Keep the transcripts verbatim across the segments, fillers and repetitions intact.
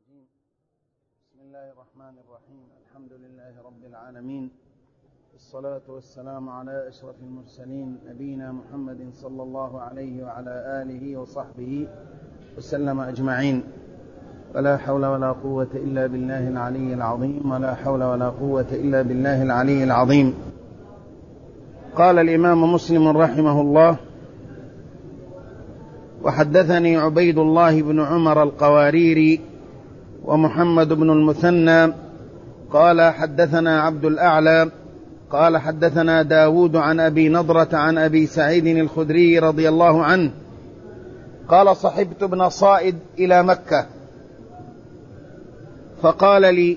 الرجيم. بسم الله الرحمن الرحيم. الحمد لله رب العالمين، والصلاة والسلام على أشرف المرسلين نبينا محمد صلى الله عليه وعلى آله وصحبه وسلم أجمعين. ولا حول ولا قوة إلا بالله العلي العظيم ولا حول ولا قوة إلا بالله العلي العظيم. قال الإمام مسلم رحمه الله: وحدثني عبيد الله بن عمر القواريري ومحمد بن المثنى قال حدثنا عبد الأعلى قال حدثنا داود عن أبي نضرة عن أبي سعيد الخدري رضي الله عنه قال: صحبت ابن صائد إلى مكة فقال لي: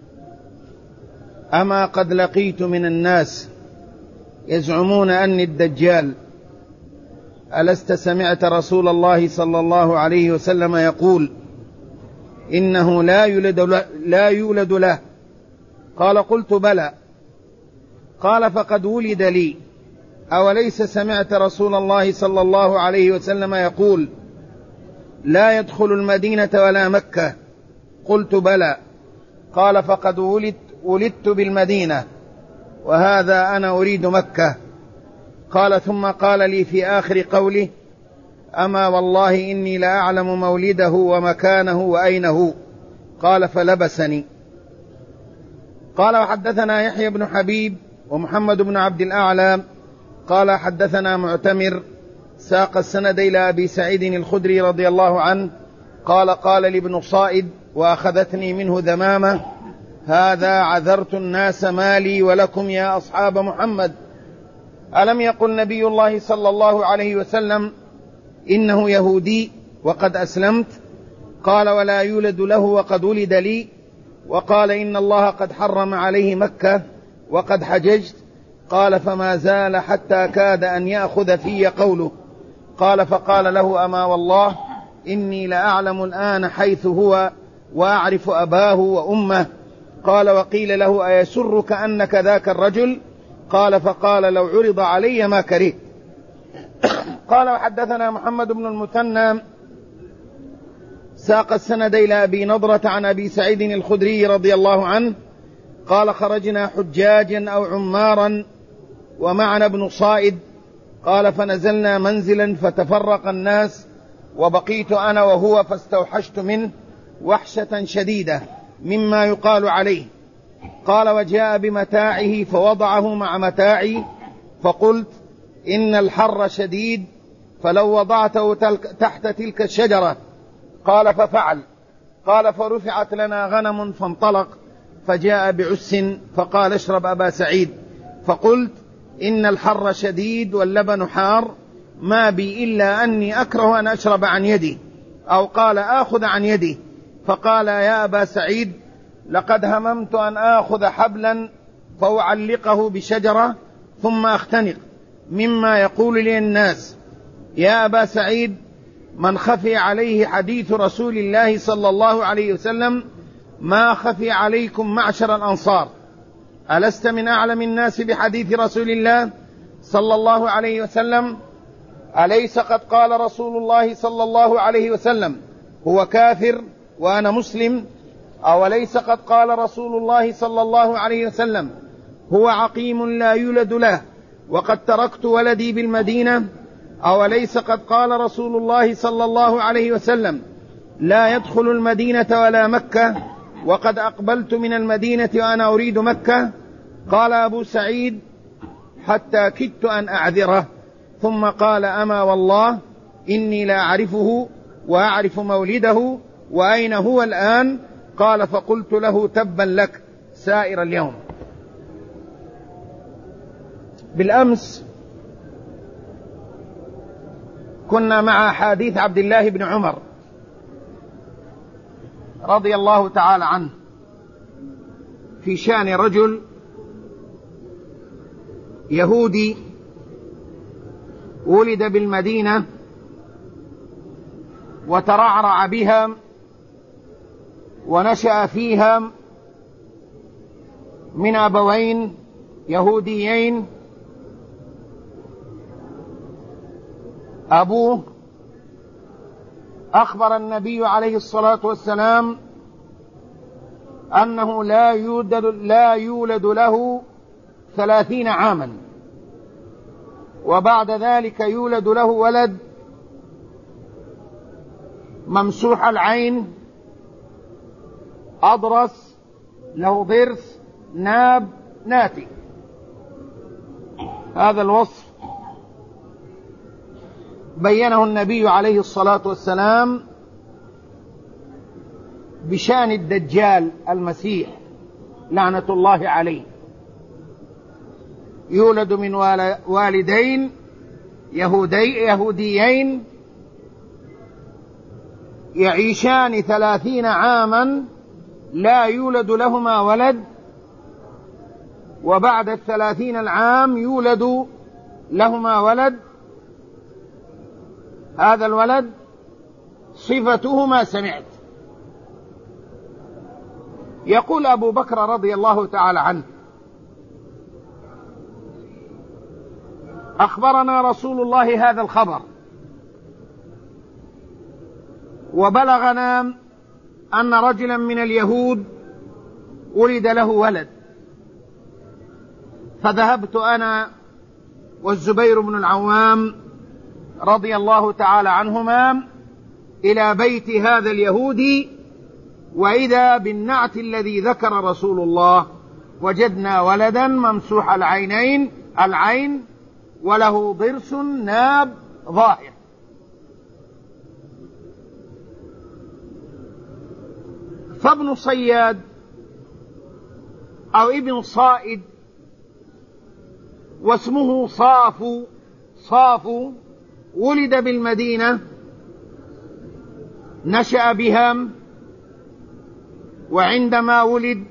أما قد لقيت من الناس يزعمون أني الدجال، ألست سمعت رسول الله صلى الله عليه وسلم يقول إنه لا يولد له, لا يولد له؟ قال: قلت بلى. قال: فقد ولد لي. أوليس سمعت رسول الله صلى الله عليه وسلم يقول لا يدخل المدينة ولا مكة؟ قلت بلى. قال: فقد ولدت, ولدت بالمدينة وهذا أنا أريد مكة. قال: ثم قال لي في آخر قوله: أما والله إني لأعلم مولده ومكانه وأينه. قال: فلبسني. قال: وحدثنا يحيى بن حبيب ومحمد بن عبد الأعلى قال حدثنا معتمر ساق السند إلى أبي سعيد الخدري رضي الله عنه قال: قال لي ابن صائد وأخذتني منه ذمامة: هذا عذرت الناس مالي ولكم يا أصحاب محمد، ألم يقل نبي الله صلى الله عليه وسلم إنه يهودي وقد أسلمت؟ قال: ولا يولد له وقد ولد لي. وقال: إن الله قد حرم عليه مكة وقد حججت. قال: فما زال حتى كاد أن يأخذ في قوله. قال: فقال له: أما والله إني لأعلم الآن حيث هو وأعرف أباه وأمه. قال: وقيل له: أيسرك أنك ذاك الرجل؟ قال: فقال: لو عرض علي ما كرهت. قال: وحدثنا محمد بن المثنى ساق السند إلى أبي نضرة عن أبي سعيد الخدري رضي الله عنه قال: خرجنا حجاجا أو عمارا ومعنا ابن صائد. قال: فنزلنا منزلا فتفرق الناس وبقيت أنا وهو فاستوحشت منه وحشة شديدة مما يقال عليه. قال: وجاء بمتاعه فوضعه مع متاعي فقلت: إن الحر شديد فلو وضعته تحت تلك الشجرة. قال: ففعل. قال: فرفعت لنا غنم فانطلق فجاء بعس فقال: اشرب أبا سعيد. فقلت: إن الحر شديد واللبن حار، ما بي إلا أني أكره أن أشرب عن يدي، أو قال آخذ عن يدي. فقال: يا أبا سعيد، لقد هممت أن آخذ حبلا فأعلقه بشجرة ثم أختنق مما يقول لي الناس. يا أبا سعيد، من خفي عليه حديث رسول الله صلى الله عليه وسلم ما خفي عليكم معشر الأنصار. ألست من أعلم الناس بحديث رسول الله صلى الله عليه وسلم؟ أليس قد قال رسول الله صلى الله عليه وسلم هو كافر وأنا مسلم؟ أوليس قد قال رسول الله صلى الله عليه وسلم هو عقيم لا يولد له وقد تركت ولدي بالمدينة؟ أوليس قد قال رسول الله صلى الله عليه وسلم لا يدخل المدينة ولا مكة وقد أقبلت من المدينة وأنا أريد مكة؟ قال أبو سعيد: حتى كدت أن أعذره. ثم قال: أما والله إني لا أعرفه وأعرف مولده وأين هو الآن. قال: فقلت له: تبا لك سائر اليوم. بالأمس كنا مع حديث عبد الله بن عمر رضي الله تعالى عنه في شأن رجل يهودي ولد بالمدينة وترعرع بها ونشأ فيها من أبوين يهوديين. أبوه أخبر النبي عليه الصلاة والسلام أنه لا يولد, لا يولد له ثلاثين عاما، وبعد ذلك يولد له ولد ممسوح العين أضرس له ضرس ناب ناتي. هذا الوصف بينه النبي عليه الصلاة والسلام بشأن الدجال المسيح لعنة الله عليه. يولد من والدين يهودي يهوديين يعيشان ثلاثين عاما لا يولد لهما ولد، وبعد الثلاثين العام يولد لهما ولد. هذا الولد صفته ما سمعت. يقول أبو بكر رضي الله تعالى عنه: أخبرنا رسول الله هذا الخبر، وبلغنا أن رجلا من اليهود ولد له ولد، فذهبت أنا والزبير بن العوام رضي الله تعالى عنهما إلى بيت هذا اليهودي، وإذا بالنعت الذي ذكر رسول الله، وجدنا ولدا ممسوح العينين العين وله ضرس ناب ظاهر. فابن صياد أو ابن صائد واسمه صاف صاف ولد بالمدينة، نشأ بها، وعندما ولد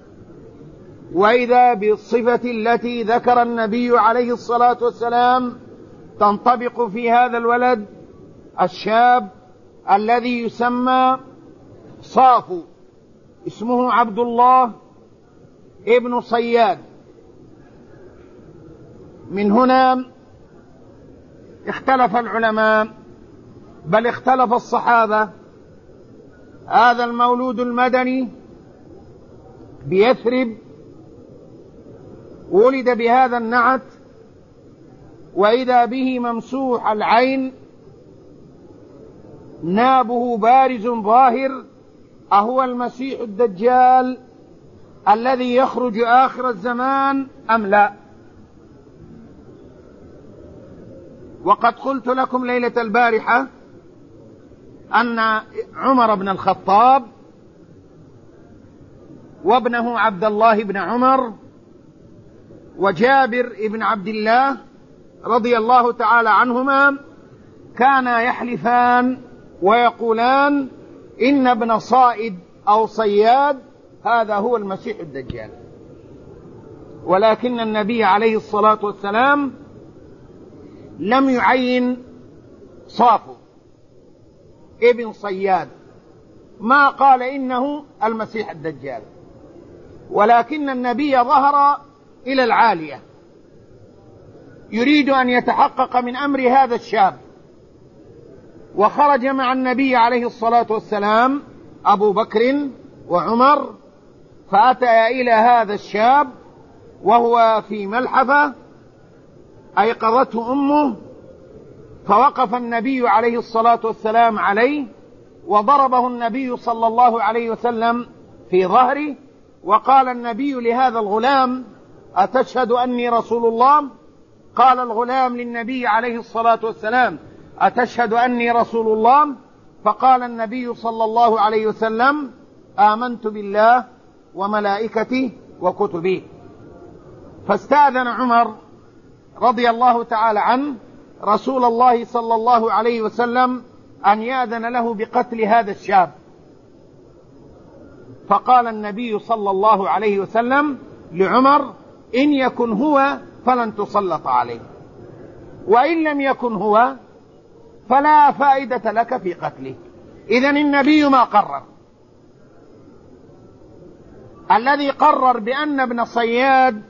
وإذا بالصفة التي ذكر النبي عليه الصلاة والسلام تنطبق في هذا الولد الشاب الذي يسمى صاف، اسمه عبد الله ابن صياد. من هنا اختلف العلماء، بل اختلف الصحابة. هذا المولود المدني بيثرب ولد بهذا النعت، وإذا به ممسوح العين نابه بارز ظاهر، أهو المسيح الدجال الذي يخرج آخر الزمان أم لا؟ وقد قلت لكم ليلة البارحة أن عمر بن الخطاب وابنه عبد الله بن عمر وجابر بن عبد الله رضي الله تعالى عنهما كانا يحلفان ويقولان إن ابن صائد أو صياد هذا هو المسيح الدجال، ولكن النبي عليه الصلاة والسلام لم يعين صافو ابن صياد، ما قال إنه المسيح الدجال، ولكن النبي ظهر إلى العالية يريد أن يتحقق من أمر هذا الشاب، وخرج مع النبي عليه الصلاة والسلام أبو بكر وعمر، فأتى إلى هذا الشاب وهو في ملحفة أيقظته أمه، فوقف النبي عليه الصلاة والسلام عليه وضربه النبي صلى الله عليه وسلم في ظهره، وقال النبي لهذا الغلام: أتشهد أني رسول الله؟ قال الغلام للنبي عليه الصلاة والسلام: أتشهد أني رسول الله؟ فقال النبي صلى الله عليه وسلم: آمنت بالله وملائكته وكتبه. فاستأذن عمر رضي الله تعالى عنه رسول الله صلى الله عليه وسلم أن يأذن له بقتل هذا الشاب، فقال النبي صلى الله عليه وسلم لعمر: إن يكن هو فلن تسلط عليه، وإن لم يكن هو فلا فائدة لك في قتله. إذن النبي ما قرر، الذي قرر بأن ابن صياد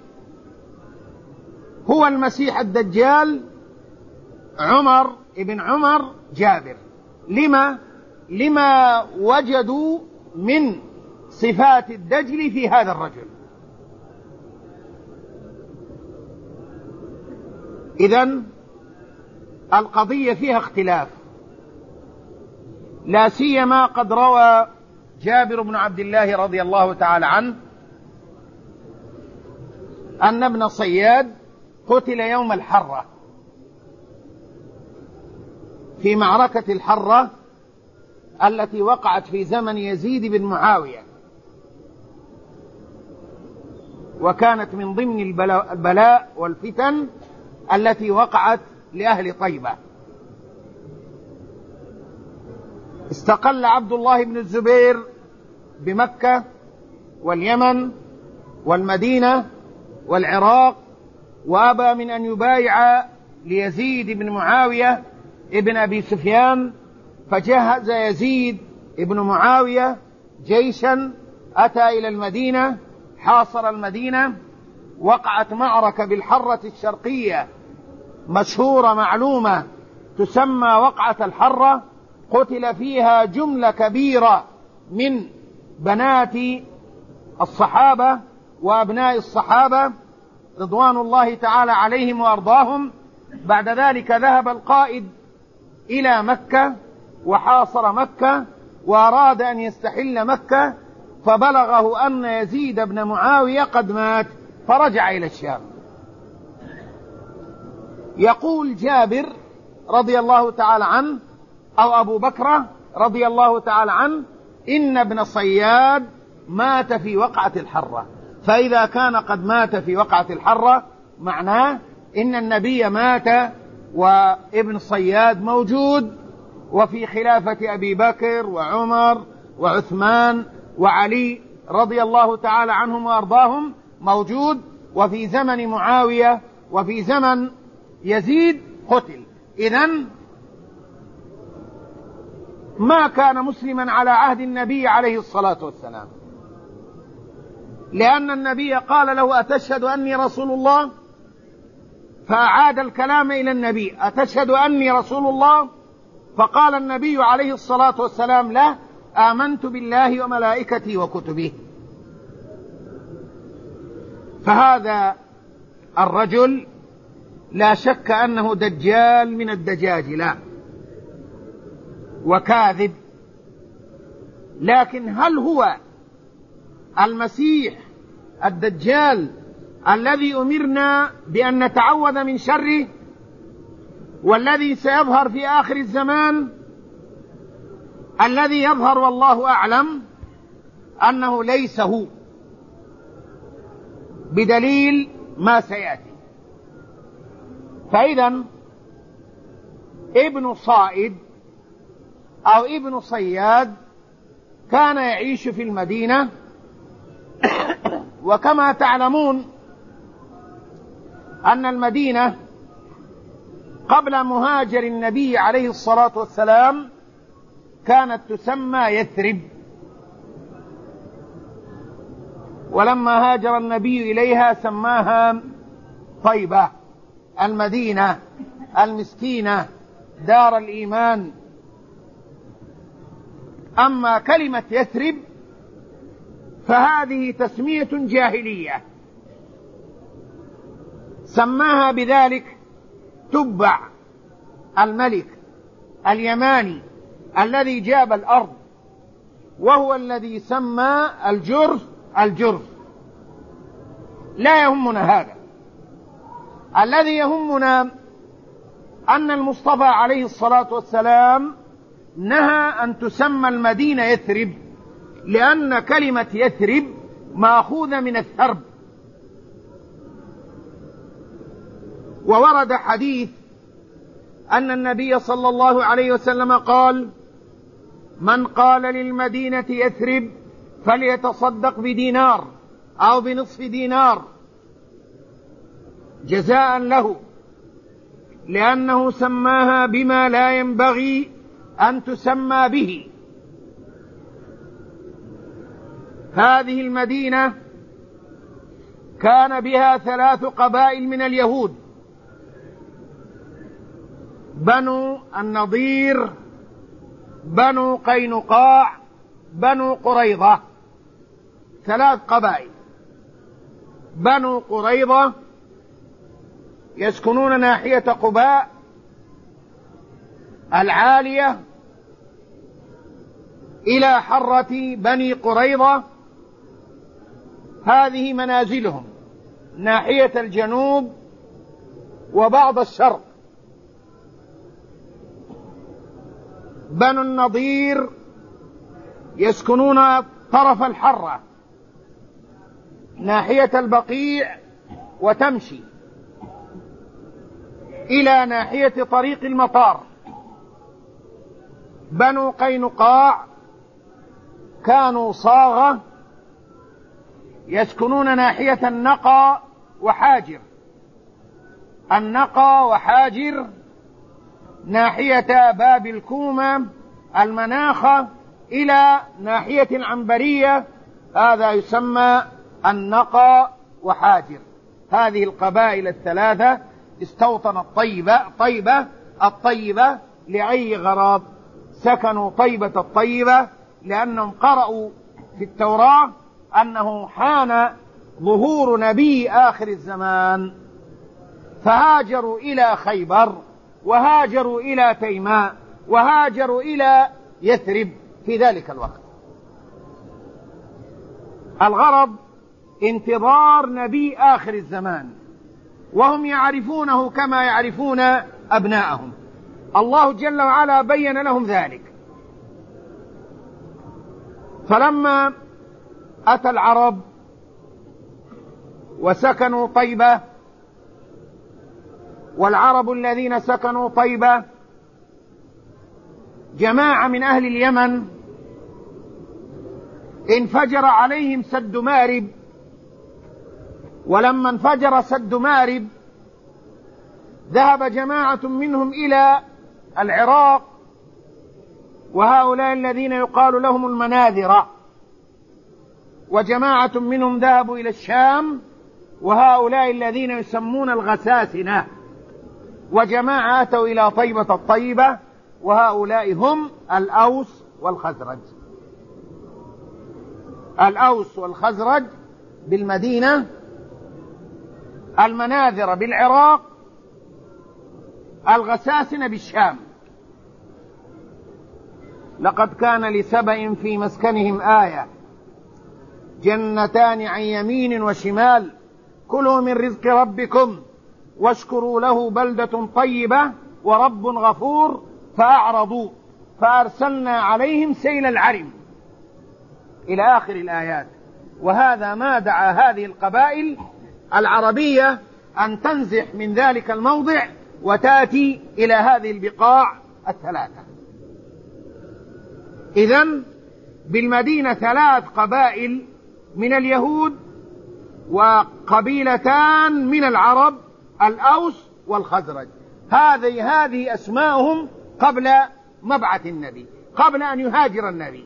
هو المسيح الدجال عمر ابن عمر جابر. لما؟ لما وجدوا من صفات الدجل في هذا الرجل. إذن القضية فيها اختلاف، لا سيما قد روى جابر بن عبد الله رضي الله تعالى عنه أن ابن صياد قتل يوم الحرة في معركة الحرة التي وقعت في زمن يزيد بن معاوية، وكانت من ضمن البلاء والفتن التي وقعت لأهل طيبة. استقل عبد الله بن الزبير بمكة واليمن والمدينة والعراق، وأبى من أن يبايع ليزيد بن معاوية ابن أبي سفيان، فجهز يزيد ابن معاوية جيشا أتى إلى المدينة، حاصر المدينة. وقعت معركة بالحرة الشرقية مشهورة معلومة تسمى وقعة الحرة، قتل فيها جملة كبيرة من بنات الصحابة وأبناء الصحابة رضوان الله تعالى عليهم وأرضاهم. بعد ذلك ذهب القائد إلى مكة وحاصر مكة وأراد أن يستحل مكة، فبلغه أن يزيد بن معاوية قد مات، فرجع إلى الشام. يقول جابر رضي الله تعالى عنه أو أبو بكر رضي الله تعالى عنه إن ابن صياد مات في وقعة الحرة. فإذا كان قد مات في وقعة الحرة معناه إن النبي مات وابن صياد موجود، وفي خلافة أبي بكر وعمر وعثمان وعلي رضي الله تعالى عنهم وأرضاهم موجود، وفي زمن معاوية وفي زمن يزيد قتل. إذن ما كان مسلما على عهد النبي عليه الصلاة والسلام، لأن النبي قال له أتشهد أني رسول الله؟ فأعاد الكلام إلى النبي أتشهد أني رسول الله؟ فقال النبي عليه الصلاة والسلام له آمنت بالله وملائكته وكتبه. فهذا الرجل لا شك أنه دجال من الدجاجلة وكاذب، لكن هل هو المسيح الدجال الذي أمرنا بأن نتعوذ من شره والذي سيظهر في آخر الزمان؟ الذي يظهر والله أعلم أنه ليس هو، بدليل ما سيأتي. فإذا ابن صائد أو ابن صياد كان يعيش في المدينة، وكما تعلمون أن المدينة قبل مهاجر النبي عليه الصلاة والسلام كانت تسمى يثرب، ولما هاجر النبي إليها سماها طيبة، المدينة المسكينة دار الإيمان. أما كلمة يثرب فهذه تسمية جاهلية سماها بذلك تبع الملك اليماني الذي جاب الأرض، وهو الذي سمى الجرف الجرف. لا يهمنا هذا، الذي يهمنا أن المصطفى عليه الصلاة والسلام نهى أن تسمى المدينة يثرب، لأن كلمة يثرب مأخوذة من الثرب. وورد حديث أن النبي صلى الله عليه وسلم قال من قال للمدينة يثرب فليتصدق بدينار أو بنصف دينار جزاء له، لأنه سماها بما لا ينبغي أن تسمى به. هذه المدينة كان بها ثلاث قبائل من اليهود: بنو النضير، بنو قينقاع، بنو قريظة. ثلاث قبائل: بنو قريظة يسكنون ناحية قباء العالية إلى حرة بني قريظة، هذه منازلهم ناحية الجنوب وبعض الشرق. بنو النضير يسكنون طرف الحرة ناحية البقيع وتمشي إلى ناحية طريق المطار. بنو قينقاع كانوا صاغة يسكنون ناحية النقى وحاجر. النقى وحاجر ناحية باب الكومة المناخة إلى ناحية العنبرية، هذا يسمى النقى وحاجر. هذه القبائل الثلاثة استوطنت طيبة طيبة الطيبة لأي غرض؟ سكنوا طيبة الطيبة لأنهم قرأوا في التوراة أنه حان ظهور نبي آخر الزمان، فهاجروا إلى خيبر وهاجروا إلى تيماء وهاجروا إلى يثرب في ذلك الوقت. الغرض انتظار نبي آخر الزمان، وهم يعرفونه كما يعرفون أبناءهم. الله جل وعلا بين لهم ذلك. فلما أتى العرب وسكنوا طيبة، والعرب الذين سكنوا طيبة جماعة من أهل اليمن، انفجر عليهم سد مارب. ولما انفجر سد مارب ذهب جماعة منهم إلى العراق، وهؤلاء الذين يقال لهم المناذرة، وجماعة منهم ذهبوا إلى الشام، وهؤلاء الذين يسمون الغساسنة، وجماعة أتوا إلى طيبة الطيبة، وهؤلاء هم الأوس والخزرج. الأوس والخزرج بالمدينة، المناذرة بالعراق، الغساسنة بالشام. لقد كان لسبأ في مسكنهم آية، جنتان عن يمين وشمال، كلوا من رزق ربكم واشكروا له بلدة طيبة ورب غفور، فأعرضوا فأرسلنا عليهم سيل العرم إلى آخر الآيات. وهذا ما دعا هذه القبائل العربية أن تنزح من ذلك الموضع وتأتي إلى هذه البقاع الثلاثة. إذن بالمدينة ثلاث قبائل من اليهود وقبيلتان من العرب، الأوس والخزرج. هذه هذه أسماءهم قبل مبعث النبي، قبل أن يهاجر النبي.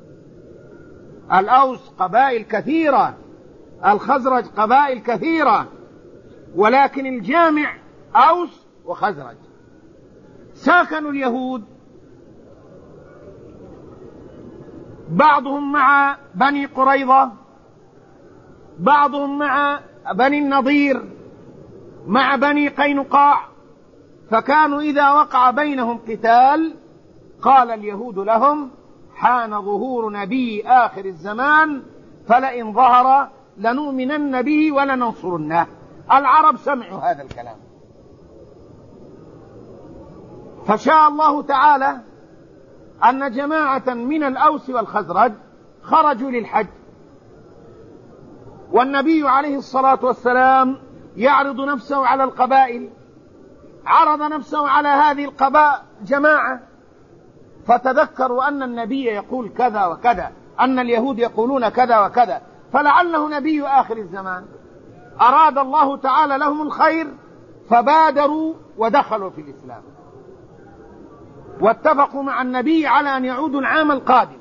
الأوس قبائل كثيرة، الخزرج قبائل كثيرة، ولكن الجامع أوس وخزرج. ساكنوا اليهود بعضهم مع بني قريظة، بعضهم مع بني النضير، مع بني قينقاع. فكانوا إذا وقع بينهم قتال قال اليهود لهم: حان ظهور نبي آخر الزمان، فلئن ظهر لنؤمنن به ولننصرنه. العرب سمعوا هذا الكلام، فشاء الله تعالى أن جماعة من الأوس والخزرج خرجوا للحج، والنبي عليه الصلاة والسلام يعرض نفسه على القبائل. عرض نفسه على هذه القبائل جماعة، فتذكروا أن النبي يقول كذا وكذا، أن اليهود يقولون كذا وكذا، فلعله نبي آخر الزمان. أراد الله تعالى لهم الخير فبادروا ودخلوا في الإسلام، واتفقوا مع النبي على أن يعودوا العام القادم،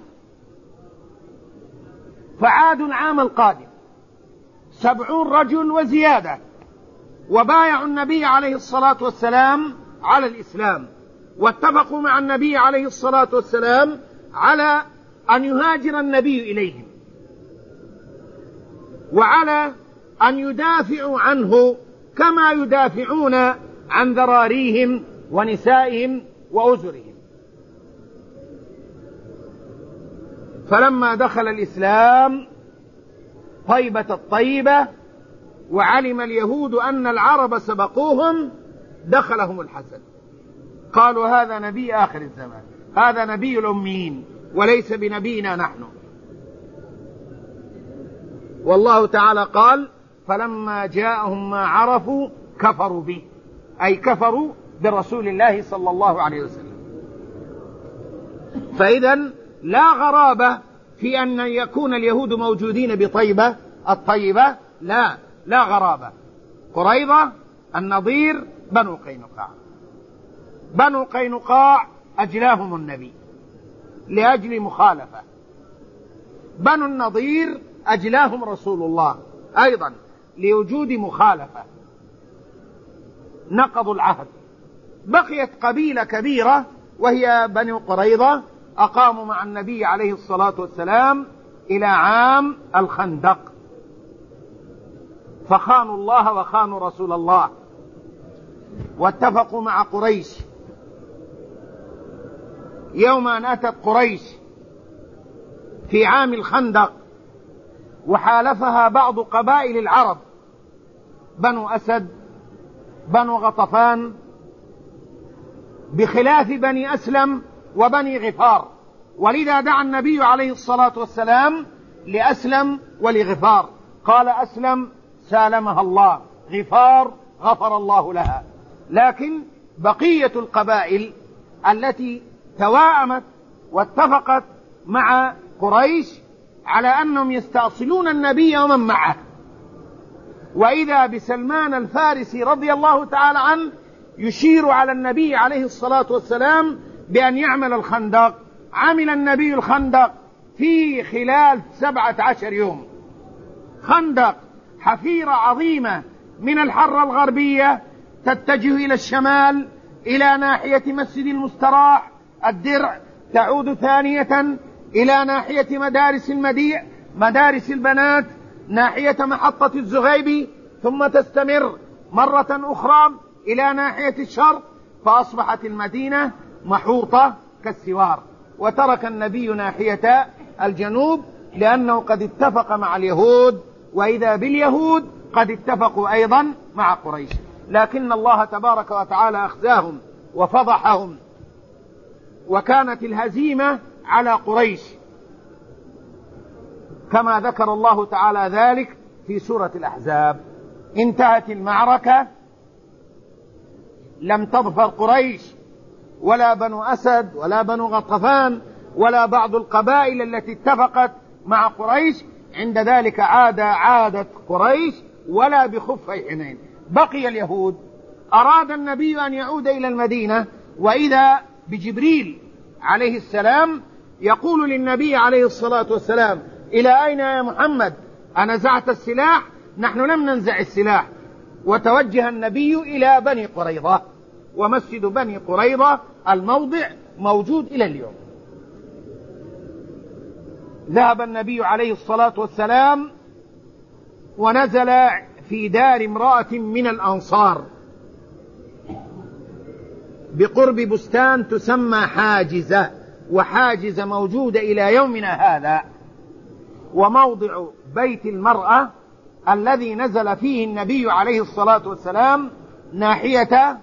فعادوا العام القادم سبعون رجل وزيادة، وبايعوا النبي عليه الصلاة والسلام على الإسلام، واتفقوا مع النبي عليه الصلاة والسلام على أن يهاجر النبي إليهم. وعلى أن يدافعوا عنه كما يدافعون عن ذراريهم ونسائهم وأزرهم. فلما دخل الإسلام طيبة الطيبة وعلم اليهود أن العرب سبقوهم دخلهم الحسد، قالوا هذا نبي آخر الزمان، هذا نبي الأميين وليس بنبينا نحن. والله تعالى قال فلما جاءهم ما عرفوا كفروا به، أي كفروا برسول الله صلى الله عليه وسلم. فإذا لا غرابة في أن يكون اليهود موجودين بطيبة الطيبة، لا لا غرابة. قريظة، النضير، بنو قينقاع. بنو قينقاع أجلاهم النبي لأجل مخالفة، بنو النضير أجلاهم رسول الله أيضا لوجود مخالفة، نقضوا العهد. بقيت قبيلة كبيرة وهي بنو قريظة، أقاموا مع النبي عليه الصلاة والسلام إلى عام الخندق، فخانوا الله وخانوا رسول الله، واتفقوا مع قريش. يوم أن أتت قريش في عام الخندق وحالفها بعض قبائل العرب، بنو أسد، بنو غطفان، بخلاف بني أسلم وبني غفار. ولذا دعا النبي عليه الصلاة والسلام لأسلم ولغفار، قال أسلم سالمها الله، غفار غفر الله لها. لكن بقية القبائل التي توائمت واتفقت مع قريش على أنهم يستأصلون النبي ومن معه، وإذا بسلمان الفارسي رضي الله تعالى عنه يشير على النبي عليه الصلاة والسلام بأن يعمل الخندق. عمل النبي الخندق في خلال سبعة عشر يوم، خندق حفيرة عظيمة من الحرة الغربية تتجه إلى الشمال إلى ناحية مسجد المستراح الدرع، تعود ثانية إلى ناحية مدارس المديع مدارس البنات ناحية محطة الزغيبي، ثم تستمر مرة أخرى إلى ناحية الشرق، فأصبحت المدينة محوطة كالسوار. وترك النبي ناحية الجنوب لأنه قد اتفق مع اليهود، وإذا باليهود قد اتفقوا أيضا مع قريش، لكن الله تبارك وتعالى أخزاهم وفضحهم، وكانت الهزيمة على قريش كما ذكر الله تعالى ذلك في سورة الأحزاب. انتهت المعركة، لم تظفر قريش ولا بنو أسد ولا بنو غطفان ولا بعض القبائل التي اتفقت مع قريش. عند ذلك عاد عادت قريش ولا بخفي حنين. بقي اليهود. أراد النبي أن يعود إلى المدينة، وإذا بجبريل عليه السلام يقول للنبي عليه الصلاة والسلام إلى أين يا محمد؟ أنزعت السلاح؟ نحن لم ننزع السلاح. وتوجه النبي إلى بني قريظة، ومسجد بني قريظة الموضع موجود إلى اليوم. ذهب النبي عليه الصلاة والسلام ونزل في دار امرأة من الأنصار بقرب بستان تسمى حاجزة، وحاجزة موجودة إلى يومنا هذا. وموضع بيت المرأة الذي نزل فيه النبي عليه الصلاة والسلام ناحية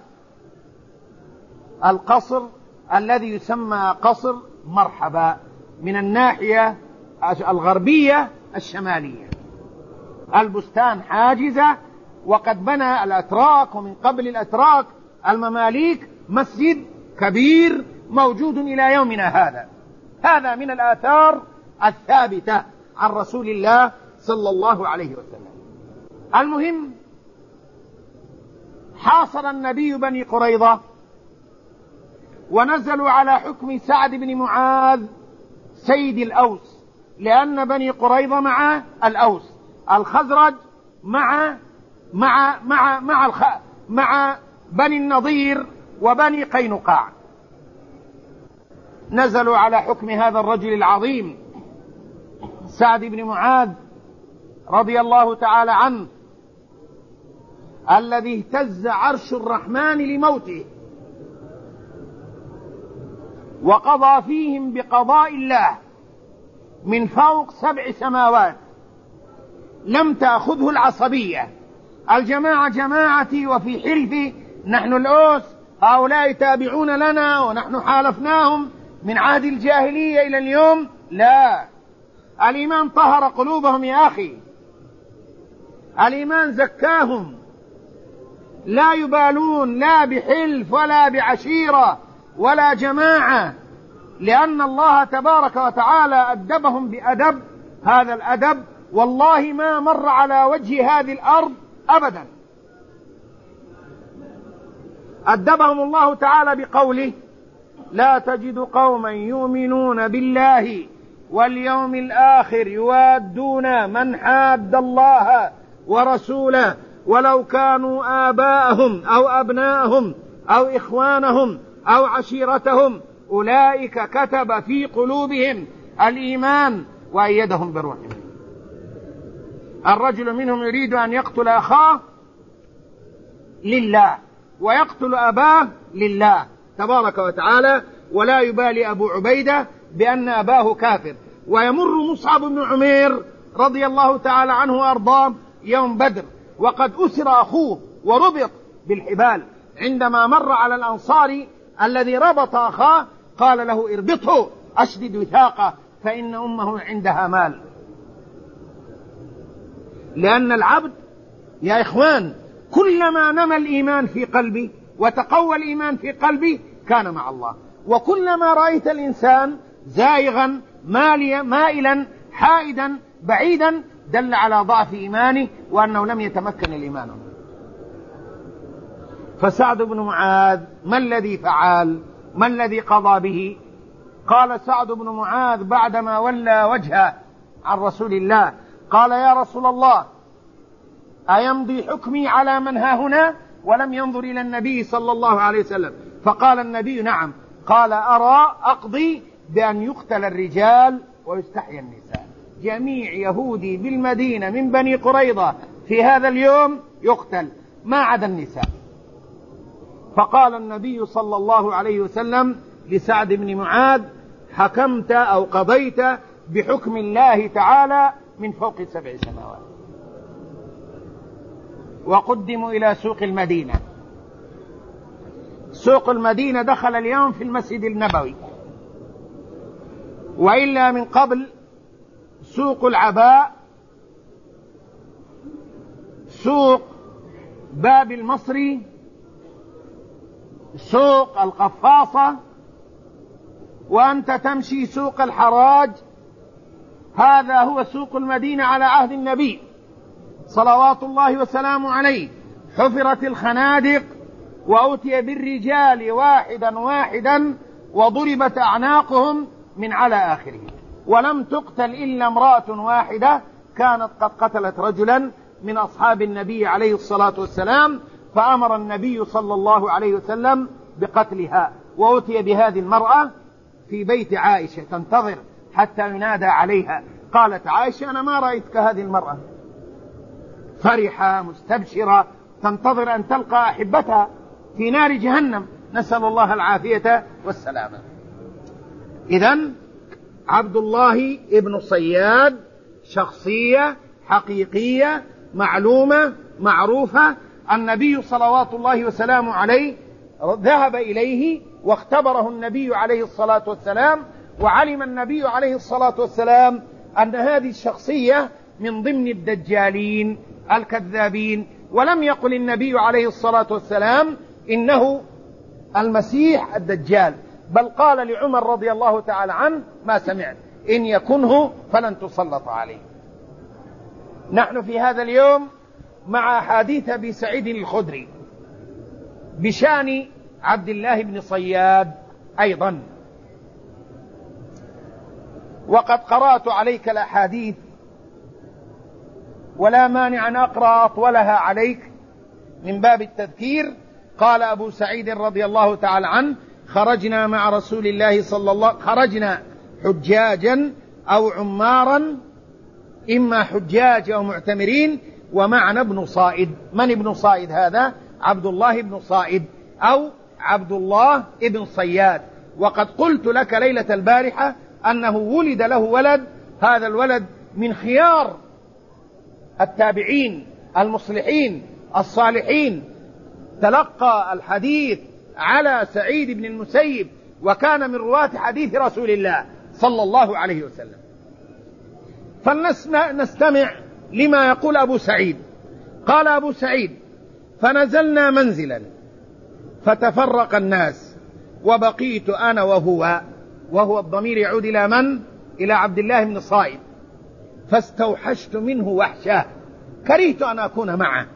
القصر الذي يسمى قصر مرحبا، من الناحية الغربية الشمالية. البستان حاجزة، وقد بنى الأتراك ومن قبل الأتراك المماليك مسجد كبير موجود إلى يومنا هذا. هذا من الآثار الثابتة عن رسول الله صلى الله عليه وسلم. المهم، حاصر النبي بني قريظة ونزلوا على حكم سعد بن معاذ سيد الأوس، لأن بني قريظة مع الأوس، الخزرج مع مع مع مع الخ... مع بني النضير وبني قينقاع. نزلوا على حكم هذا الرجل العظيم سعد بن معاذ رضي الله تعالى عنه الذي اهتز عرش الرحمن لموته وقضى فيهم بقضاء الله من فوق سبع سماوات، لم تأخذه العصبية، الجماعة جماعتي وفي حلفي، نحن الأوس، هؤلاء تابعون لنا ونحن حالفناهم من عهد الجاهلية إلى اليوم. لا، الإيمان طهر قلوبهم يا أخي، الإيمان زكاهم، لا يبالون لا بحلف ولا بعشيرة ولا جماعة، لأن الله تبارك وتعالى أدبهم بأدب، هذا الأدب والله ما مر على وجه هذه الأرض أبدا. أدبهم الله تعالى بقوله: لا تجد قوما يؤمنون بالله واليوم الآخر يوادون من حاد الله ورسوله ولو كانوا آباءهم أو أبناءهم أو إخوانهم أو عشيرتهم أولئك كتب في قلوبهم الإيمان وأيدهم بروح منه. الرجل منهم يريد أن يقتل أخاه لله ويقتل أباه لله تبارك وتعالى، ولا يبالي أبو عبيدة بأن أباه كافر. ويمر مصعب بن عمير رضي الله تعالى عنه وأرضاه يوم بدر وقد أسر أخوه وربط بالحبال، عندما مر على الأنصاري الذي ربط أخاه قال له: اربطه أشدد وثاقه فإن أمه عندها مال. لأن العبد يا إخوان كلما نمى الإيمان في قلبي وتقوى الإيمان في قلبي كان مع الله، وكلما رأيت الإنسان زائغا مائلا حائدا بعيدا دل على ضعف إيمانه وأنه لم يتمكن الإيمان. فسعد بن معاذ ما الذي فعل؟ ما الذي قضى به؟ قال سعد بن معاذ بعدما ولى وجهه عن رسول الله قال: يا رسول الله، أيمضي حكمي على من ها هنا؟ ولم ينظر إلى النبي صلى الله عليه وسلم، فقال النبي: نعم. قال: أرى أقضي بأن يقتل الرجال ويستحيى النساء. جميع يهودي بالمدينة من بني قريظة في هذا اليوم يقتل ما عدا النساء. فقال النبي صلى الله عليه وسلم لسعد بن معاذ: حكمت أو قضيت بحكم الله تعالى من فوق سبع سماوات. وقدموا إلى سوق المدينة. سوق المدينة دخل اليوم في المسجد النبوي، وإلا من قبل سوق العباء، سوق باب المصري، سوق القفاصة، وأنت تمشي سوق الحراج. هذا هو سوق المدينة على عهد النبي صلوات الله وسلامه عليه. حفرت الخنادق وأتي بالرجال واحدا واحدا وضربت أعناقهم من على آخره، ولم تقتل إلا امرأة واحدة كانت قد قتلت رجلا من أصحاب النبي عليه الصلاة والسلام، فأمر النبي صلى الله عليه وسلم بقتلها. وأتي بهذه المرأة في بيت عائشة تنتظر حتى ينادى عليها. قالت عائشة: أنا ما رأيت كهذه المرأة، فرحة مستبشرة تنتظر أن تلقى أحبتها في نار جهنم، نسأل الله العافية والسلامة. إذن عبد الله ابن صياد شخصية حقيقية معلومة معروفة. النبي صلوات الله وسلامه عليه ذهب إليه واختبره النبي عليه الصلاة والسلام، وعلم النبي عليه الصلاة والسلام أن هذه الشخصية من ضمن الدجالين الكذابين. ولم يقل النبي عليه الصلاة والسلام إنه المسيح الدجال، بل قال لعمر رضي الله تعالى عنه: ما سمعت، إن يكنه فلن تسلط عليه. نحن في هذا اليوم مع حديث أبي سعيد الخدري بشأن عبد الله بن صياد أيضا، وقد قرأت عليك الأحاديث ولا مانع أن أقرأ أطولها عليك من باب التذكير. قال أبو سعيد رضي الله تعالى عنه: خرجنا مع رسول الله صلى الله خرجنا حجاجا أو عمارا إما حجاج أو معتمرين، ومعنا ابن صائد. من ابن صائد هذا؟ عبد الله بن صائد أو عبد الله ابن صياد. وقد قلت لك ليلة البارحة أنه ولد له ولد، هذا الولد من خيار التابعين المصلحين الصالحين، تلقى الحديث على سعيد بن المسيب، وكان من رواة حديث رسول الله صلى الله عليه وسلم. فلنستمع لما يقول أبو سعيد. قال أبو سعيد: فنزلنا منزلا فتفرق الناس وبقيت أنا وهو، وهو الضمير يعود إلى من؟ إلى عبد الله بن صائد. فاستوحشت منه وحشة، كرهت أن أكون معه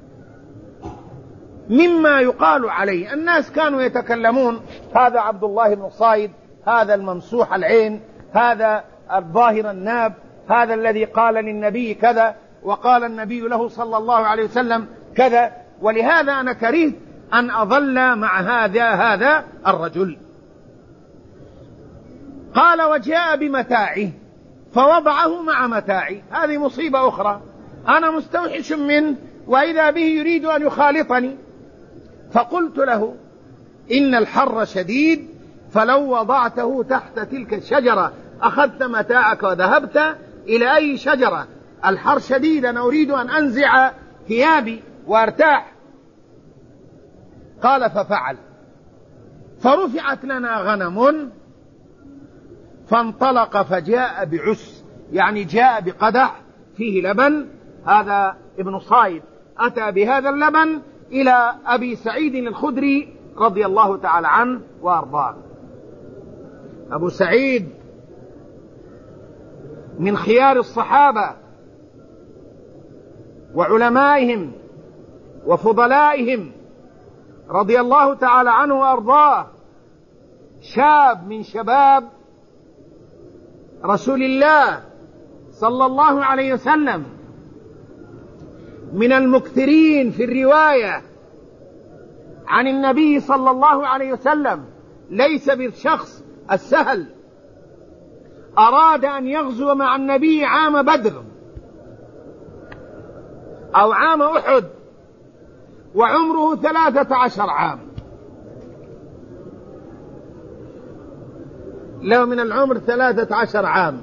مما يقال عليه. الناس كانوا يتكلمون: هذا عبد الله بن صائد، هذا الممسوح العين، هذا الظاهر الناب، هذا الذي قال للنبي كذا وقال النبي له صلى الله عليه وسلم كذا. ولهذا أنا كرهت أن أظل مع هذا هذا الرجل. قال: وجاء بمتاعه فوضعه مع متاعي. هذه مصيبة أخرى، أنا مستوحش منه وإذا به يريد أن يخالطني. فقلت له: إن الحر شديد، فلو وضعته تحت تلك الشجرة أخذت متاعك وذهبت إلى أي شجرة، الحر شديد، أنا أريد أن أنزع ثيابي وأرتاح. قال: ففعل. فرفعت لنا غنم فانطلق فجاء بعس، يعني جاء بقدح فيه لبن. هذا ابن صائد أتى بهذا اللبن إلى أبي سعيد الخدري رضي الله تعالى عنه وأرضاه. أبو سعيد من خيار الصحابة وعلمائهم وفضلائهم رضي الله تعالى عنه وأرضاه، شاب من شباب رسول الله صلى الله عليه وسلم، من المكثرين في الرواية عن النبي صلى الله عليه وسلم، ليس بالشخص السهل. أراد أن يغزو مع النبي عام بدر أو عام أحد وعمره ثلاثة عشر عام، له من العمر ثلاثة عشر عام،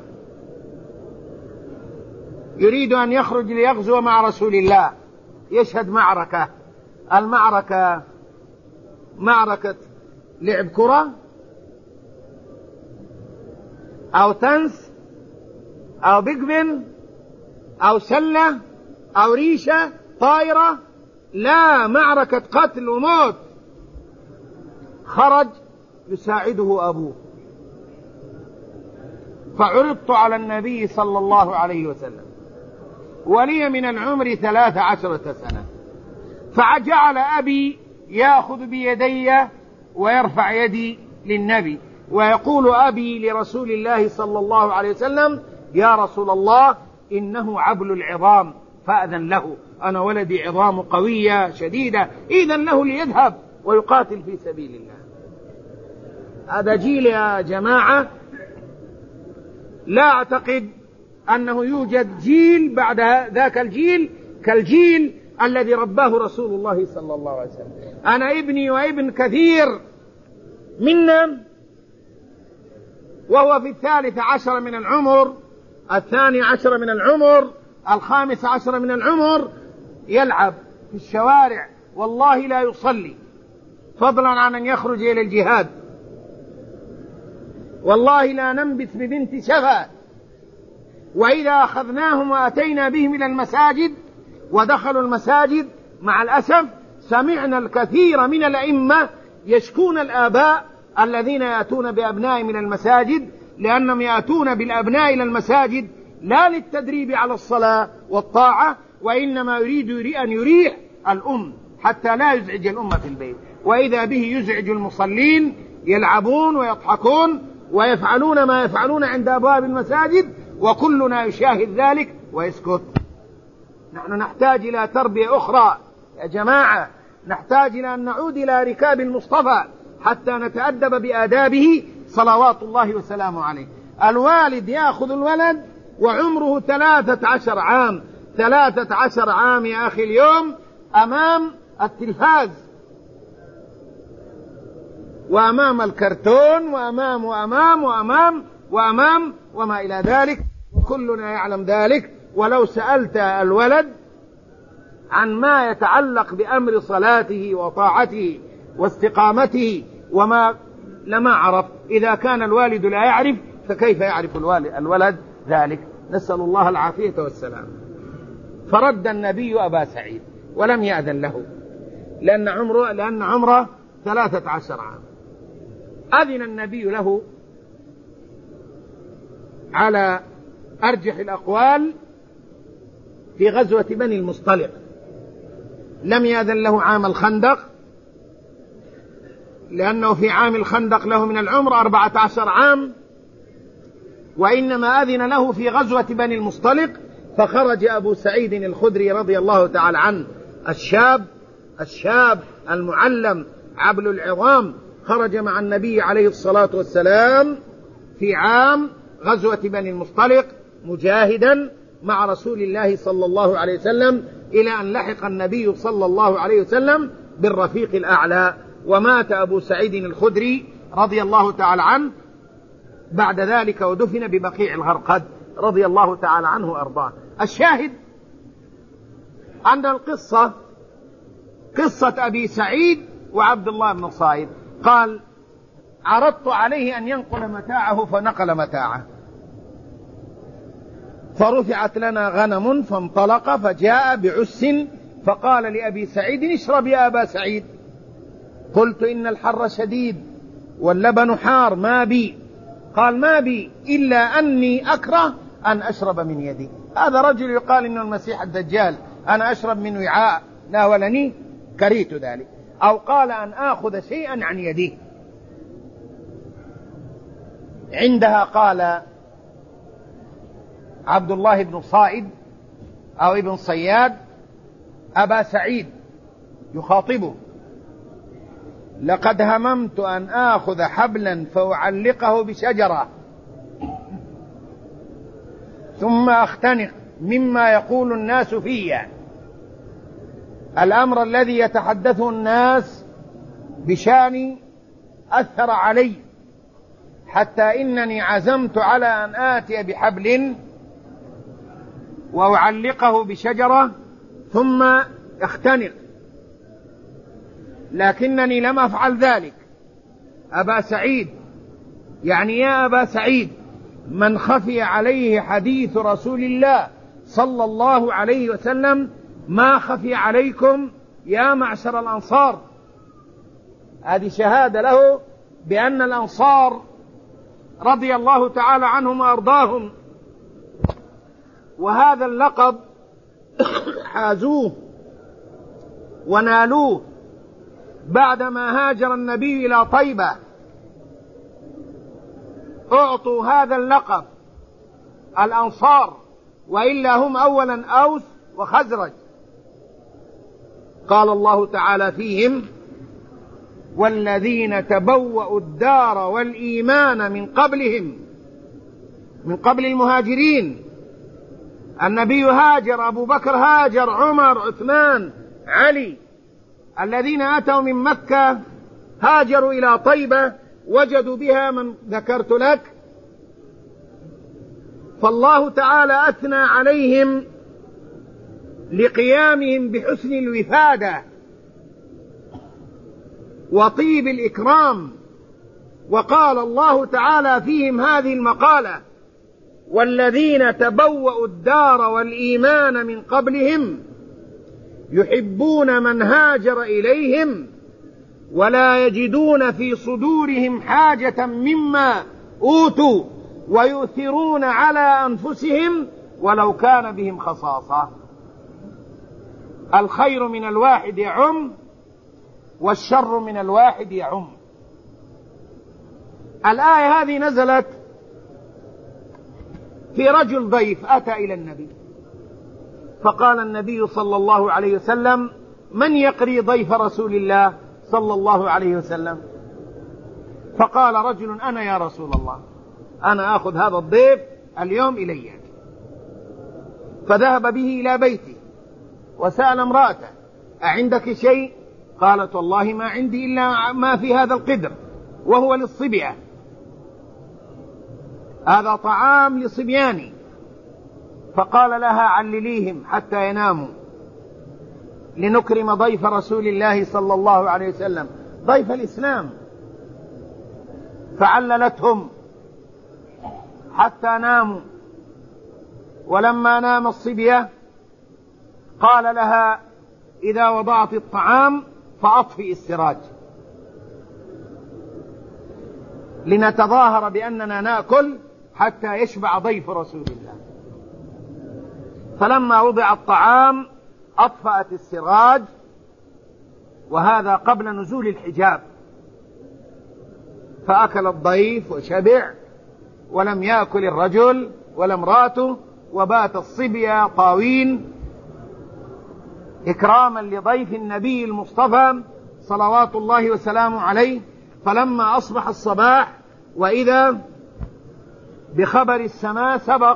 يريد أن يخرج ليغزو مع رسول الله، يشهد معركة. المعركة معركة لعب كرة أو تنس أو بيجبن أو سلة أو ريشة طائرة، لا، معركة قتل وموت. خرج يساعده أبوه، فعرضت على النبي صلى الله عليه وسلم ولي من العمر ثلاث عشرة سنة، فجعل أبي يأخذ بيدي ويرفع يدي للنبي ويقول أبي لرسول الله صلى الله عليه وسلم: يا رسول الله، إنه عبل العظام فأذن له، أنا ولدي عظام قوية شديدة، إذن له ليذهب ويقاتل في سبيل الله. هذا جيل يا جماعة، لا أعتقد أنه يوجد جيل بعد ذاك الجيل كالجيل الذي رباه رسول الله صلى الله عليه وسلم. أنا ابني وابن كثير منا وهو في الثالث عشر من العمر، الثاني عشر من العمر، الخامس عشر من العمر، يلعب في الشوارع، والله لا يصلي، فضلا عن أن يخرج إلى الجهاد. والله لا ننبت ببنت شفا. وإذا أخذناهم وأتينا بهم إلى المساجد ودخلوا المساجد، مع الأسف سمعنا الكثير من الأئمة يشكون الآباء الذين يأتون بأبنائهم إلى المساجد، لأنهم يأتون بالأبناء إلى المساجد لا للتدريب على الصلاة والطاعة، وإنما يريد أن يريح الأم حتى لا يزعج الأمة في البيت، وإذا به يزعج المصلين، يلعبون ويضحكون ويفعلون ما يفعلون عند أبواب المساجد، وكلنا يشاهد ذلك ويسكت. نحن نحتاج إلى تربية أخرى يا جماعة، نحتاج إلى أن نعود إلى ركاب المصطفى حتى نتأدب بآدابه صلوات الله وسلامه عليه. الوالد يأخذ الولد وعمره ثلاثة عشر عام. ثلاثة عشر عام يا أخي اليوم أمام التلفاز وأمام الكرتون وأمام وأمام وأمام وأمام وما إلى ذلك، وكلنا يعلم ذلك. ولو سألت الولد عن ما يتعلق بأمر صلاته وطاعته واستقامته وما لما عرف. إذا كان الوالد لا يعرف فكيف يعرف الولد ذلك؟ نسأل الله العافية والسلام. فرد النبي أبا سعيد ولم يأذن له لأن عمره, لأن عمره ثلاثة عشر عام. أذن النبي له على أرجح الأقوال في غزوة بني المصطلق. لم يأذن له عام الخندق لأنه في عام الخندق له من العمر أربعة عشر عام، وإنما أذن له في غزوة بني المصطلق. فخرج أبو سعيد الخدري رضي الله تعالى عنه الشاب الشاب المعلم عبل العظام، خرج مع النبي عليه الصلاة والسلام في عام غزوة بني المصطلق مجاهدا مع رسول الله صلى الله عليه وسلم إلى أن لحق النبي صلى الله عليه وسلم بالرفيق الأعلى. ومات أبو سعيد الخدري رضي الله تعالى عنه بعد ذلك ودفن ببقيع الغرقد رضي الله تعالى عنه وأرضاه. الشاهد أن القصة قصة أبي سعيد وعبد الله بن صائد. قال: عرضت عليه أن ينقل متاعه فنقل متاعه، فرفعت لنا غنم فانطلق فجاء بعس فقال لأبي سعيد: اشرب يا أبا سعيد. قلت: إن الحر شديد واللبن حار ما بي. قال: ما بي إلا أني أكره أن أشرب من يدي. هذا رجل يقال إنه المسيح الدجال، أنا أشرب من وعاء ناولني كرهت ذلك. أو قال أن آخذ شيئا عن يديه. عندها قال عبد الله بن صائد أو ابن صياد أبا سعيد يخاطبه: لقد هممت أن آخذ حبلا فأعلقه بشجرة ثم أختنق مما يقول الناس فيا. الأمر الذي يتحدثه الناس بشاني أثر علي حتى إنني عزمت على أن آتي بحبل وأعلقه بشجرة ثم أختنق، لكنني لم أفعل ذلك. أبا سعيد، يعني يا أبا سعيد، من خفي عليه حديث رسول الله صلى الله عليه وسلم ما خفي عليكم يا معشر الأنصار. هذه شهادة له بأن الأنصار رضي الله تعالى عنهم وأرضاهم وهذا اللقب حازوه ونالوه بعدما هاجر النبي إلى طيبة. أعطوا هذا اللقب الأنصار، وإلا هم أولا أوس وخزرج. قال الله تعالى فيهم: والذين تبوأوا الدار والإيمان من قبلهم، من قبل المهاجرين. النبي هاجر، أبو بكر هاجر، عمر، عثمان، علي. الذين أتوا من مكة هاجروا إلى طيبة وجدوا بها من ذكرت لك. فالله تعالى أثنى عليهم لقيامهم بحسن الوفادة وطيب الإكرام. وقال الله تعالى فيهم هذه المقالة: والذين تبوأوا الدار والإيمان من قبلهم يحبون من هاجر إليهم ولا يجدون في صدورهم حاجة مما أوتوا ويؤثرون على أنفسهم ولو كان بهم خصاصة. الخير من الواحد يعم والشر من الواحد يعم. الآية هذه نزلت في رجل ضيف أتى إلى النبي، فقال النبي صلى الله عليه وسلم: من يقري ضيف رسول الله صلى الله عليه وسلم؟ فقال رجل: أنا يا رسول الله، أنا أخذ هذا الضيف اليوم إلي. فذهب به إلى بيته وسأل امرأته: أعندك شيء؟ قالت: والله ما عندي إلا ما في هذا القدر وهو للصبية، هذا طعام لصبياني. فقال لها: علليهم حتى يناموا لنكرم ضيف رسول الله صلى الله عليه وسلم، ضيف الإسلام. فعللتهم حتى ناموا. ولما نام الصبية قال لها: إذا وضعت الطعام فأطفئ السراج لنتظاهر بأننا نأكل حتى يشبع ضيف رسول الله. فلما وضع الطعام أطفأت السراج، وهذا قبل نزول الحجاب. فأكل الضيف وشبع، ولم يأكل الرجل ولا امرأته، وبات الصبية طاوين إكراما لضيف النبي المصطفى صلوات الله وسلامه عليه. فلما أصبح الصباح وإذا بخبر السماء سبق،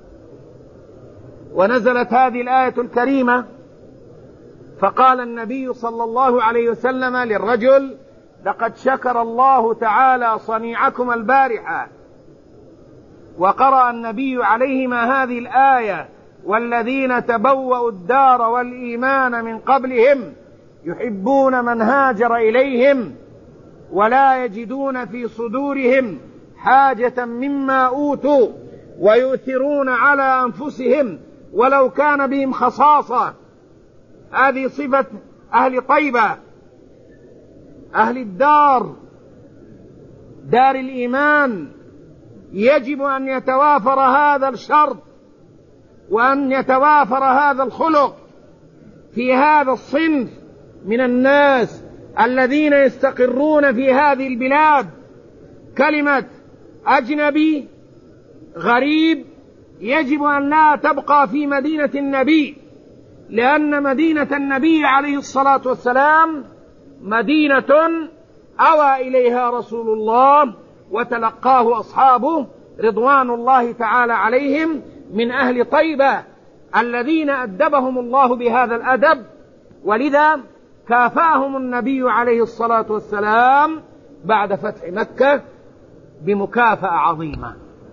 ونزلت هذه الآية الكريمة، فقال النبي صلى الله عليه وسلم للرجل: لقد شكر الله تعالى صنيعكم البارحة. وقرأ النبي عليهما هذه الآية: والذين تبوأوا الدار والإيمان من قبلهم يحبون من هاجر إليهم ولا يجدون في صدورهم حاجة مما أوتوا ويؤثرون على أنفسهم ولو كان بهم خصاصة. هذه صفة أهل طيبة، أهل الدار، دار الإيمان. يجب أن يتوافر هذا الشرط وأن يتوافر هذا الخلق في هذا الصنف من الناس الذين يستقرون في هذه البلاد. كلمة أجنبي غريب يجب أن لا تبقى في مدينة النبي، لأن مدينة النبي عليه الصلاة والسلام مدينة أوى إليها رسول الله وتلقاه أصحابه رضوان الله تعالى عليهم من أهل طيبة الذين أدبهم الله بهذا الأدب، ولذا كافأهم النبي عليه الصلاة والسلام بعد فتح مكة بمكافأة عظيمة.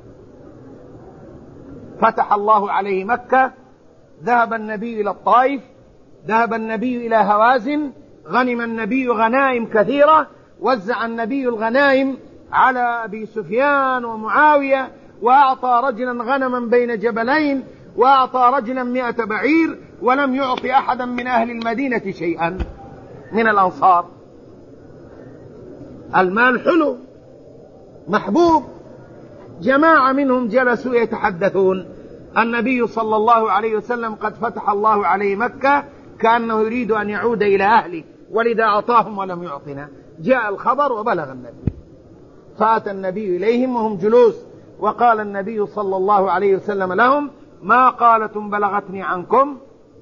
فتح الله عليه مكة، ذهب النبي إلى الطائف، ذهب النبي إلى هوازن، غنم النبي غنائم كثيرة، وزع النبي الغنائم على أبي سفيان ومعاوية، وأعطى رجلا غنما بين جبلين، وأعطى رجلا مئة بعير، ولم يعطي أحدا من أهل المدينة شيئا من الأنصار. المال حلو محبوب. جماعة منهم جلسوا يتحدثون: النبي صلى الله عليه وسلم قد فتح الله عليه مكة، كأنه يريد أن يعود إلى أهله، ولذا أعطاهم ولم يعطنا. جاء الخبر وبلغ النبي، فأتى النبي إليهم وهم جلوس، وقال النبي صلى الله عليه وسلم لهم: ما قالتم بلغتني عنكم؟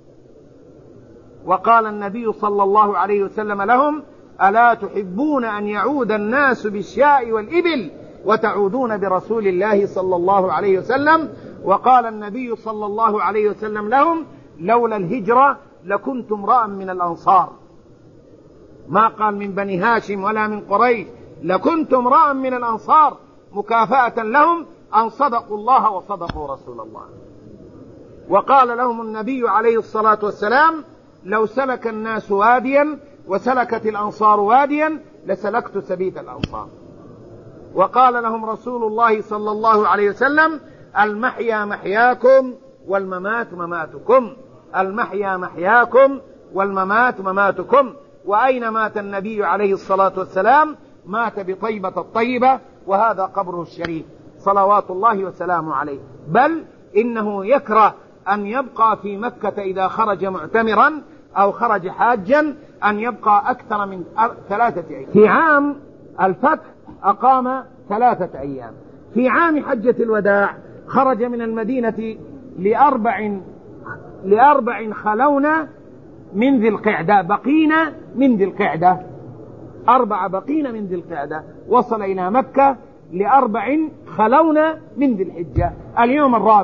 وقال النبي صلى الله عليه وسلم لهم: ألا تحبون أن يعود الناس بالشاء والإبل وتعودون برسول الله صلى الله عليه وسلم؟ وقال النبي صلى الله عليه وسلم لهم: لولا الهجرة لكنت امرأ من الأنصار. ما قال من بني هاشم ولا من قريش، لكنت امرأ من الأنصار، مكافأة لهم أن صدقوا الله وصدقوا رسول الله. وقال لهم النبي عليه الصلاة والسلام: لو سلك الناس واديا وسلكت الأنصار واديا لسلكت سبيل الأنصار. وقال لهم رسول الله صلى الله عليه وسلم: المحيا محياكم والممات مماتكم، المحيا محياكم والممات مماتكم. وأين مات النبي عليه الصلاة والسلام؟ مات بطيبة الطيبة، وهذا قبره الشريف صلوات الله وسلامه عليه. بل إنه يكره أن يبقى في مكة إذا خرج معتمرا أو خرج حاجا أن يبقى أكثر من ثلاثة أيام. في عام الفتح أقام ثلاثة أيام. في عام حجة الوداع خرج من المدينة لأربع لأربع خلونا من ذي القعدة، بقينا من ذي القعدة، أربع بقينا من ذي القعدة. وصل إلى مكة لأربع خلونا من ذي الحجة، اليوم الرابع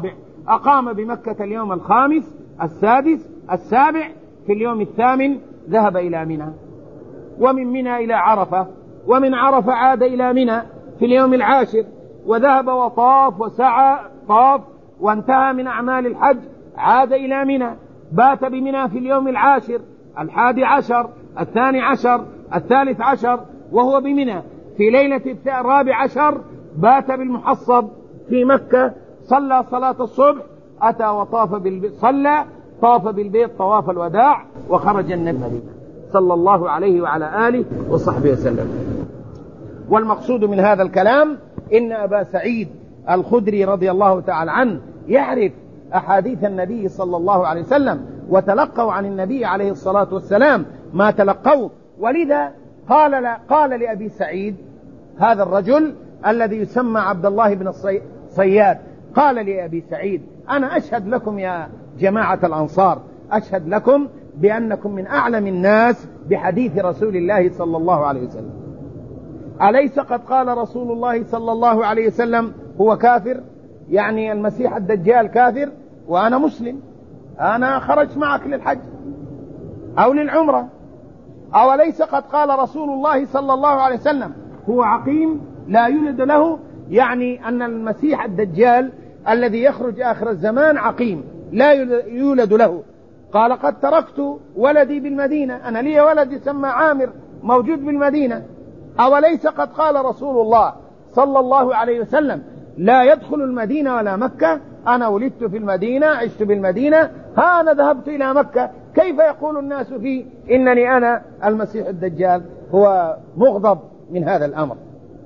أقام بمكة اليوم الخامس السادس السابع، في اليوم الثامن ذهب إلى منى، ومن منى إلى عرفة، ومن عرفة عاد إلى منى في اليوم العاشر، وذهب وطاف وسعى طاف وانتهى من أعمال الحج، عاد إلى منى، بات بمنى في اليوم العاشر الحادي عشر الثاني عشر الثالث عشر وهو بمنى. في ليلة الرابع عشر بات بالمحصب في مكة، صلى صلاة الصبح، أتى وطاف بالبيت، صلى طاف بالبيت طواف الوداع، وخرج النبي صلى الله عليه وعلى آله وصحبه وسلم. والمقصود من هذا الكلام إن أبا سعيد الخدري رضي الله تعالى عنه يعرف أحاديث النبي صلى الله عليه وسلم، وتلقوا عن النبي عليه الصلاة والسلام ما تلقوا، ولذا قال, لا قال لأبي سعيد هذا الرجل الذي يسمى عبد الله بن الصياد، قال لأبي سعيد: أنا أشهد لكم يا جماعة الأنصار، أشهد لكم بأنكم من أعلم الناس بحديث رسول الله صلى الله عليه وسلم. أليس قد قال رسول الله صلى الله عليه وسلم هو كافر، يعني المسيح الدجال كافر، وأنا مسلم، أنا خرجت معك للحج أو للعمرة. أو ليس قد قال رسول الله صلى الله عليه وسلم هو عقيم لا يولد له، يعني أن المسيح الدجال الذي يخرج آخر الزمان عقيم لا يولد له. قال: قد تركت ولدي بالمدينة، أنا لي ولد يسمى عامر موجود بالمدينة. أوليس قد قال رسول الله صلى الله عليه وسلم لا يدخل المدينة ولا مكة، أنا ولدت في المدينة، عشت بالمدينة، ها أنا ذهبت إلى مكة، كيف يقول الناس فيه إنني أنا المسيح الدجال؟ هو مغضب من هذا الأمر.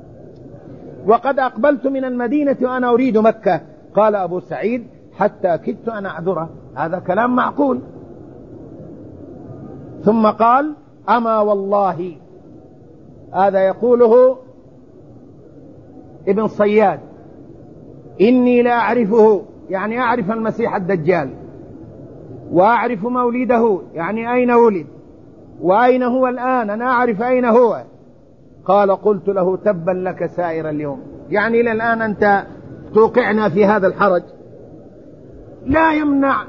وقد أقبلت من المدينة وأنا أريد مكة. قال أبو سعيد: حتى كدت أن أعذره. هذا كلام معقول. ثم قال: أما والله، هذا يقوله ابن صياد، إني لا أعرفه، يعني أعرف المسيح الدجال، وأعرف مولده، يعني أين ولد، وأين هو الآن، أنا أعرف أين هو. قال: قلت له: تبا لك سائر اليوم، يعني إلى الآن أنت توقعنا في هذا الحرج. لا يمنع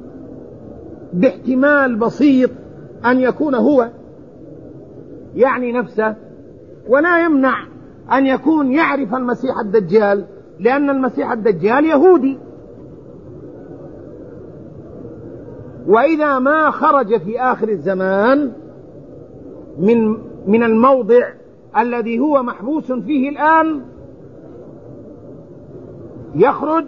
باحتمال بسيط أن يكون هو، يعني نفسه، ولا يمنع أن يكون يعرف المسيح الدجال، لأن المسيح الدجال يهودي، وإذا ما خرج في آخر الزمان من من الموضع الذي هو محبوس فيه الآن، يخرج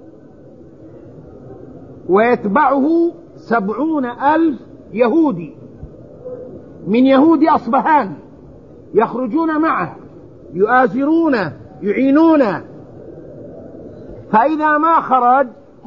ويتبعه سبعون ألف يهودي من يهود أصبهان، يخرجون معه يؤازرونه يعينونه. فإذا ما خرج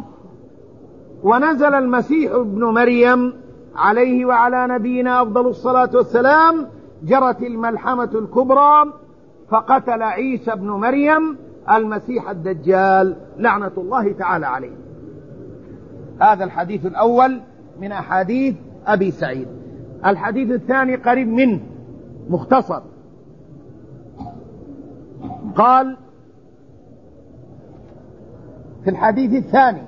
ونزل المسيح ابن مريم عليه وعلى نبينا أفضل الصلاة والسلام، جرت الملحمة الكبرى، فقتل عيسى ابن مريم المسيح الدجال لعنة الله تعالى عليه. هذا الحديث الأول من أحاديث أبي سعيد. الحديث الثاني قريب منه، مختصر. قال في الحديث الثاني: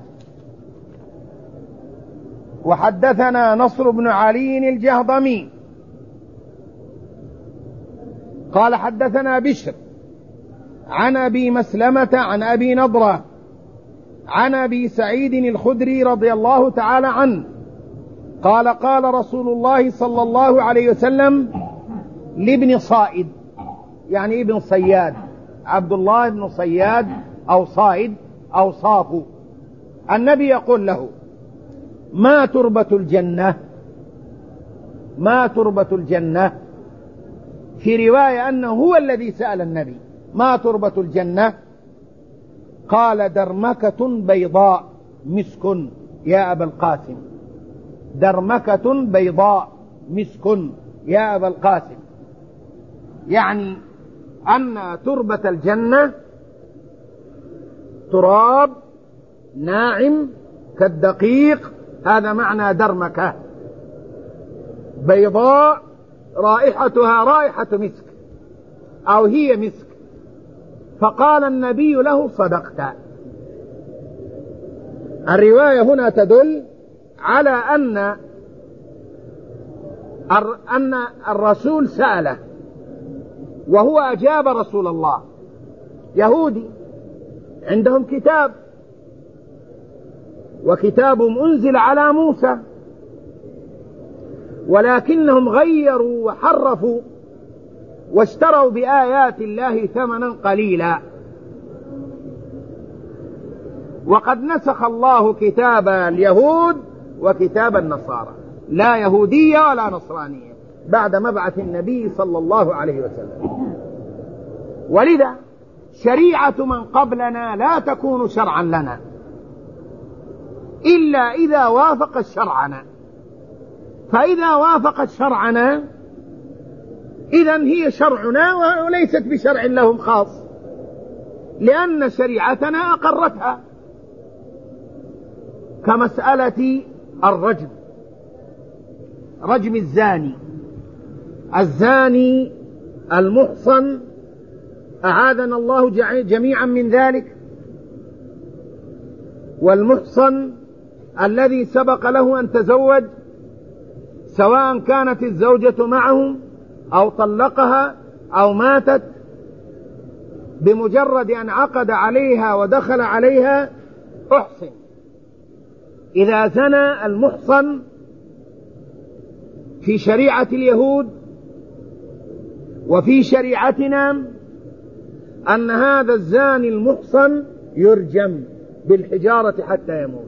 وحدثنا نصر بن علي الجهضمي قال حدثنا بشر عن أبي مسلمة عن أبي نضرة عن أبي سعيد الخدري رضي الله تعالى عنه قال: قال رسول الله صلى الله عليه وسلم لابن صائد، يعني ابن صياد، عبد الله بن صياد أو صائد أو صافو، النبي يقول له: ما تربة الجنة؟ ما تربة الجنة؟ في رواية أنه هو الذي سأل النبي: ما تربة الجنة؟ قال: درمكة بيضاء مسك يا أبا القاسم. درمكة بيضاء مسك يا أبا القاسم، يعني أن تربة الجنة تراب ناعم كالدقيق، هذا معنى درمكة. بيضاء رائحتها رائحة مسك أو هي مسك. فقال النبي له: صدقت. الرواية هنا تدل على أن أن الرسول سأله وهو أجاب رسول الله. يهودي عندهم كتاب، وكتاب أنزل على موسى، ولكنهم غيروا وحرفوا واشتروا بآيات الله ثمنا قليلا، وقد نسخ الله كتاب اليهود وكتاب النصارى، لا يهودية ولا نصرانية بعد مبعث النبي صلى الله عليه وسلم. ولذا شريعة من قبلنا لا تكون شرعا لنا إلا إذا وافقت شرعنا، فإذا وافقت شرعنا إذن هي شرعنا وليست بشرع لهم خاص، لأن شريعتنا أقرتها، كمسألة الرجم، رجم الزاني الزاني المحصن، أعاذنا الله جميعا من ذلك، والمحصن الذي سبق له أن تزوج، سواء كانت الزوجة معه أو طلقها أو ماتت، بمجرد أن عقد عليها ودخل عليها أحصن. إذا زنى المحصن في شريعة اليهود وفي شريعتنا أن هذا الزاني المحصن يرجم بالحجارة حتى يموت.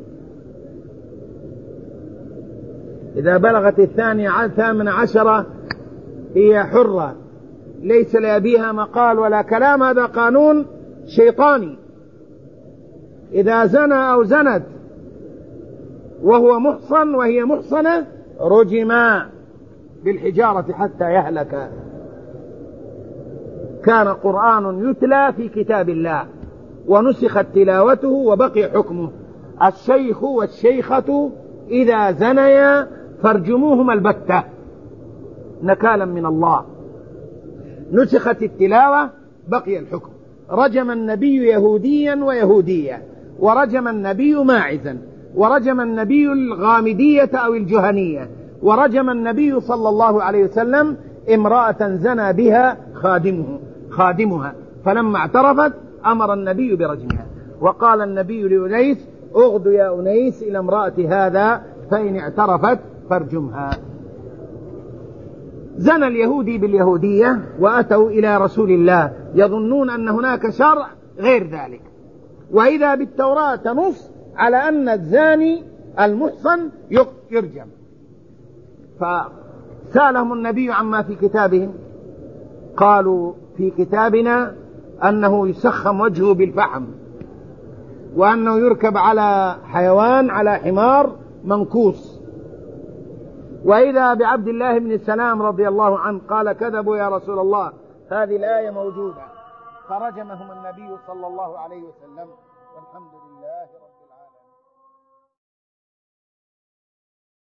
إذا بلغت الثانية ثامن عشرة هي حرة، ليس لأبيها مقال ولا كلام، هذا قانون شيطاني. إذا زنى أو زنت وهو محصن وهي محصنة رجما بالحجارة حتى يهلك. كان قرآن يتلى في كتاب الله ونسخت تلاوته وبقي حكمه. الشيخ والشيخة إذا زنيا فارجموهما البتة نكالا من الله. نسخت التلاوة بقي الحكم. رجم النبي يهوديا ويهودية، ورجم النبي ماعزا، ورجم النبي الغامدية أو الجهنية، ورجم النبي صلى الله عليه وسلم امرأة زنى بها خادمه خادمها، فلما اعترفت أمر النبي برجمها. وقال النبي لأنيس: اغد يا أنيس إلى امرأة هذا فإن اعترفت فارجمها. زنى اليهودي باليهودية وأتوا إلى رسول الله يظنون أن هناك شرع غير ذلك، وإذا بالتوراة تنص على أن الزاني المحصن يرجم. فسألهم النبي عما في كتابهم، قالوا: في كتابنا أنه يسخم وجهه بالفحم، وأنه يركب على حيوان على حمار منكوس. وإذا بعبد الله بن السلام رضي الله عنه قال: كذبوا يا رسول الله، هذه الآية موجودة. فرجمهم النبي صلى الله عليه وسلم، والحمد لله رب